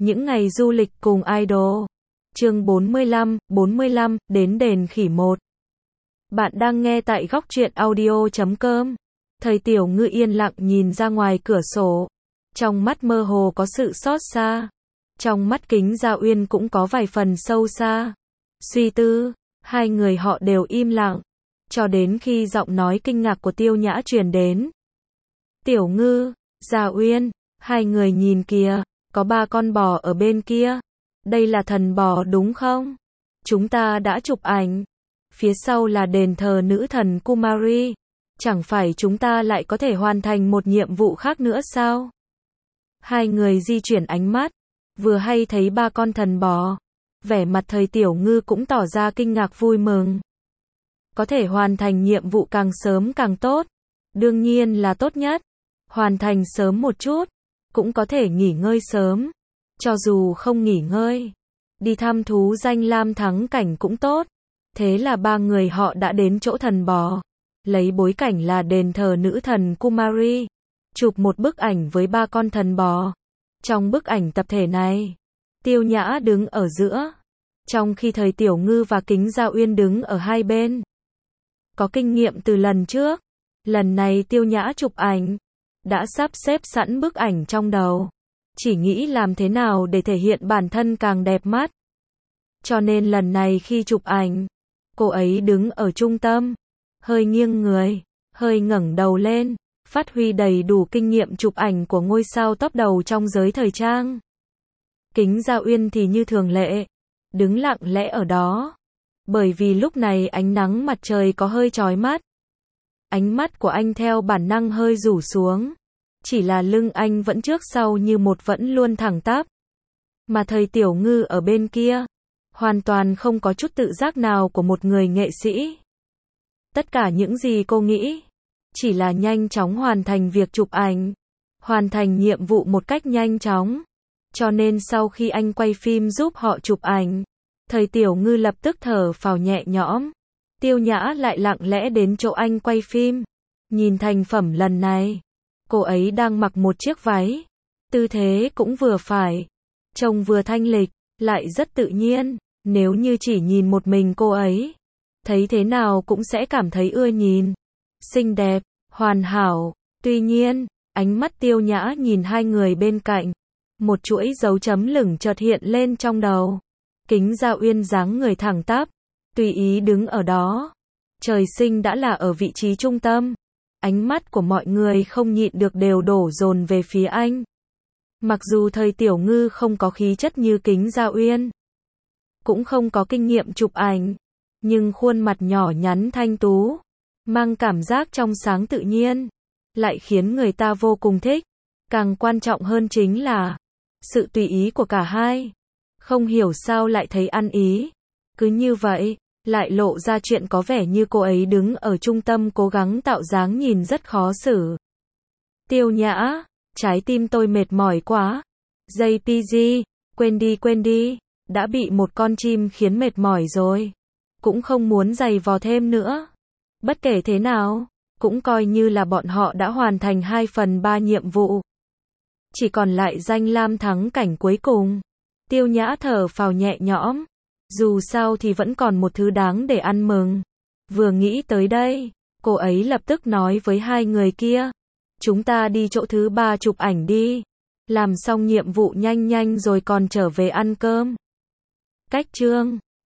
Những ngày du lịch cùng idol. Chương 45, đến đền khỉ 1. Bạn đang nghe tại góc truyện audio.com. Thầy Tiểu Ngư yên lặng nhìn ra ngoài cửa sổ. Trong mắt mơ hồ có sự xót xa. Trong mắt Kính Gia Uyên cũng có vài phần sâu xa. Suy tư, hai người họ đều im lặng. Cho đến khi giọng nói kinh ngạc của Tiêu Nhã truyền đến. Tiểu Ngư, Gia Uyên, hai người nhìn kìa, có 3 con bò ở bên kia. Đây là thần bò đúng không? Chúng ta đã chụp ảnh. Phía sau là đền thờ nữ thần Kumari. Chẳng phải chúng ta lại có thể hoàn thành một nhiệm vụ khác nữa sao? Hai người di chuyển ánh mắt, vừa hay thấy 3 con thần bò. Vẻ mặt thầy Tiểu Ngư cũng tỏ ra kinh ngạc vui mừng. Có thể hoàn thành nhiệm vụ càng sớm càng tốt. Đương nhiên là tốt nhất. Hoàn thành sớm một chút, cũng có thể nghỉ ngơi sớm. Cho dù không nghỉ ngơi, đi thăm thú danh lam thắng cảnh cũng tốt. Thế là 3 người họ đã đến chỗ thần bò. Lấy bối cảnh là đền thờ nữ thần Kumari. Chụp một bức ảnh với 3 con thần bò. Trong bức ảnh tập thể này, Tiêu Nhã đứng ở giữa. Trong khi thầy Tiểu Ngư và Kính Gia Uyên đứng ở hai bên. Có kinh nghiệm từ lần trước. Lần này Tiêu Nhã chụp ảnh. Đã sắp xếp sẵn bức ảnh trong đầu. Chỉ nghĩ làm thế nào để thể hiện bản thân càng đẹp mắt. Cho nên lần này khi chụp ảnh, cô ấy đứng ở trung tâm. Hơi nghiêng người, hơi ngẩng đầu lên. Phát huy đầy đủ kinh nghiệm chụp ảnh của ngôi sao top đầu trong giới thời trang. Kính Gia Uyên thì như thường lệ. Đứng lặng lẽ ở đó. Bởi vì lúc này ánh nắng mặt trời có hơi chói mắt. Ánh mắt của anh theo bản năng hơi rủ xuống. Chỉ là lưng anh vẫn trước sau như một vẫn luôn thẳng tắp. Mà thầy Tiểu Ngư ở bên kia, hoàn toàn không có chút tự giác nào của một người nghệ sĩ. Tất cả những gì cô nghĩ, chỉ là nhanh chóng hoàn thành việc chụp ảnh. Hoàn thành nhiệm vụ một cách nhanh chóng. Cho nên sau khi anh quay phim giúp họ chụp ảnh, thầy Tiểu Ngư lập tức thở phào nhẹ nhõm. Tiêu Nhã lại lặng lẽ đến chỗ anh quay phim. Nhìn thành phẩm lần này, cô ấy đang mặc một chiếc váy. Tư thế cũng vừa phải. Trông vừa thanh lịch, lại rất tự nhiên. Nếu như chỉ nhìn một mình cô ấy, thấy thế nào cũng sẽ cảm thấy ưa nhìn. Xinh đẹp, hoàn hảo. Tuy nhiên, ánh mắt Tiêu Nhã nhìn hai người bên cạnh. Một chuỗi dấu chấm lửng chợt hiện lên trong đầu. Kính Gia Uyên dáng người thẳng tắp, tùy ý đứng ở đó. Trời sinh đã là ở vị trí trung tâm. Ánh mắt của mọi người không nhịn được đều đổ dồn về phía anh. Mặc dù thầy Tiểu Ngư không có khí chất như Kính Gia Uyên, cũng không có kinh nghiệm chụp ảnh, nhưng khuôn mặt nhỏ nhắn thanh tú, mang cảm giác trong sáng tự nhiên, lại khiến người ta vô cùng thích. Càng quan trọng hơn chính là sự tùy ý của cả hai. Không hiểu sao lại thấy ăn ý. Cứ như vậy, lại lộ ra chuyện có vẻ như cô ấy đứng ở trung tâm cố gắng tạo dáng nhìn rất khó xử. Tiêu Nhã, trái tim tôi mệt mỏi quá. JPG, quên đi, đã bị một con chim khiến mệt mỏi rồi. Cũng không muốn giày vò thêm nữa. Bất kể thế nào, cũng coi như là bọn họ đã hoàn thành 2/3 nhiệm vụ. Chỉ còn lại danh lam thắng cảnh cuối cùng. Tiêu Nhã thở phào nhẹ nhõm. Dù sao thì vẫn còn một thứ đáng để ăn mừng. Vừa nghĩ tới đây, cô ấy lập tức nói với hai người kia. Chúng ta đi chỗ thứ 3 chụp ảnh đi. Làm xong nhiệm vụ nhanh nhanh rồi còn trở về ăn cơm. Cách chương